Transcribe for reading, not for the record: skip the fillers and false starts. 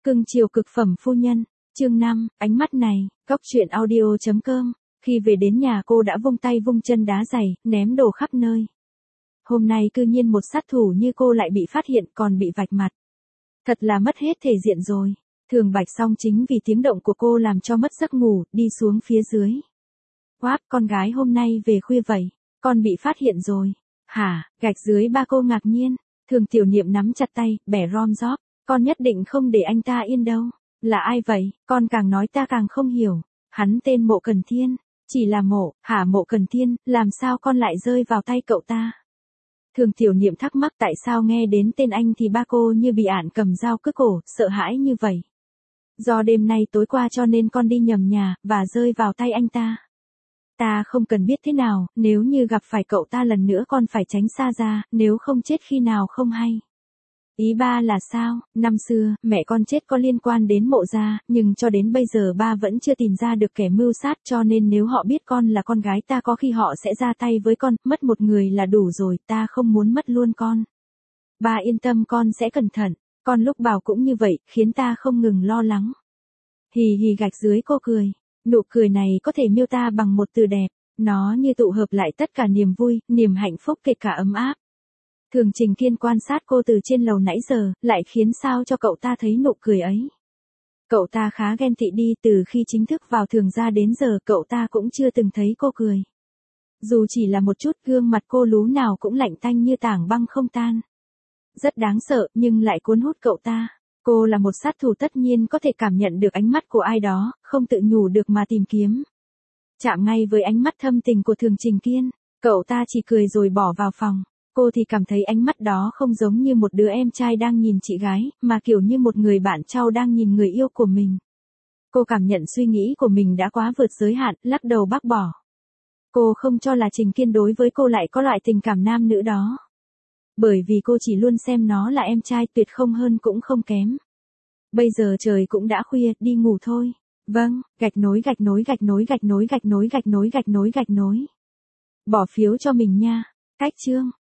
Cưng chiều cực phẩm phu nhân, chương 5, ánh mắt này, Cóc truyện audio.com. Khi về đến nhà cô đã vung tay vung chân đá giày, ném đồ khắp nơi. Hôm nay cư nhiên một sát thủ như cô lại bị phát hiện còn bị vạch mặt. Thật là mất hết thể diện rồi. Thường Bạch xong chính vì tiếng động của cô làm cho mất giấc ngủ, đi xuống phía dưới. Quáp, con gái hôm nay về khuya vậy, con bị phát hiện rồi. Hả, gạch dưới ba cô ngạc nhiên. Thường Tiểu Niệm nắm chặt tay, bẻ rom róp. Con nhất định không để anh ta yên đâu. Là ai vậy, con càng nói ta càng không hiểu. Hắn tên Mộ Cần Thiên. Chỉ là Mộ, hả Mộ Cần Thiên, làm sao con lại rơi vào tay cậu ta? Thường Tiểu Niệm thắc mắc tại sao nghe đến tên anh thì ba cô như bị ạn cầm dao cướp cổ, sợ hãi như vậy. Do đêm nay tối qua cho nên con đi nhầm nhà, và rơi vào tay anh ta. Ta không cần biết thế nào, nếu như gặp phải cậu ta lần nữa con phải tránh xa ra, nếu không chết khi nào không hay. Ý ba là sao, năm xưa, mẹ con chết có liên quan đến Mộ gia, nhưng cho đến bây giờ ba vẫn chưa tìm ra được kẻ mưu sát cho nên nếu họ biết con là con gái ta có khi họ sẽ ra tay với con, mất một người là đủ rồi, ta không muốn mất luôn con. Ba yên tâm con sẽ cẩn thận, con lúc bảo cũng như vậy, khiến ta không ngừng lo lắng. Hì hì gạch dưới cô cười, nụ cười này có thể miêu tả bằng một từ đẹp, nó như tụ hợp lại tất cả niềm vui, niềm hạnh phúc kể cả ấm áp. Thường Trình Kiên quan sát cô từ trên lầu nãy giờ, lại khiến sao cho cậu ta thấy nụ cười ấy. Cậu ta khá ghen tị đi, từ khi chính thức vào Thường gia đến giờ cậu ta cũng chưa từng thấy cô cười. Dù chỉ là một chút, gương mặt cô lú nào cũng lạnh tanh như tảng băng không tan. Rất đáng sợ, nhưng lại cuốn hút cậu ta. Cô là một sát thủ tất nhiên có thể cảm nhận được ánh mắt của ai đó, không tự nhủ được mà tìm kiếm. Chạm ngay với ánh mắt thâm tình của Thường Trình Kiên, cậu ta chỉ cười rồi bỏ vào phòng. Cô thì cảm thấy ánh mắt đó không giống như một đứa em trai đang nhìn chị gái, mà kiểu như một người bạn trao đang nhìn người yêu của mình. Cô cảm nhận suy nghĩ của mình đã quá vượt giới hạn, lắc đầu bác bỏ. Cô không cho là Trình Kiên đối với cô lại có loại tình cảm nam nữ đó. Bởi vì cô chỉ luôn xem nó là em trai, tuyệt không hơn cũng không kém. Bây giờ trời cũng đã khuya, đi ngủ thôi. Vâng, gạch nối gạch nối gạch nối gạch nối gạch nối gạch nối gạch nối gạch nối. Bỏ phiếu cho mình nha. Cách chương.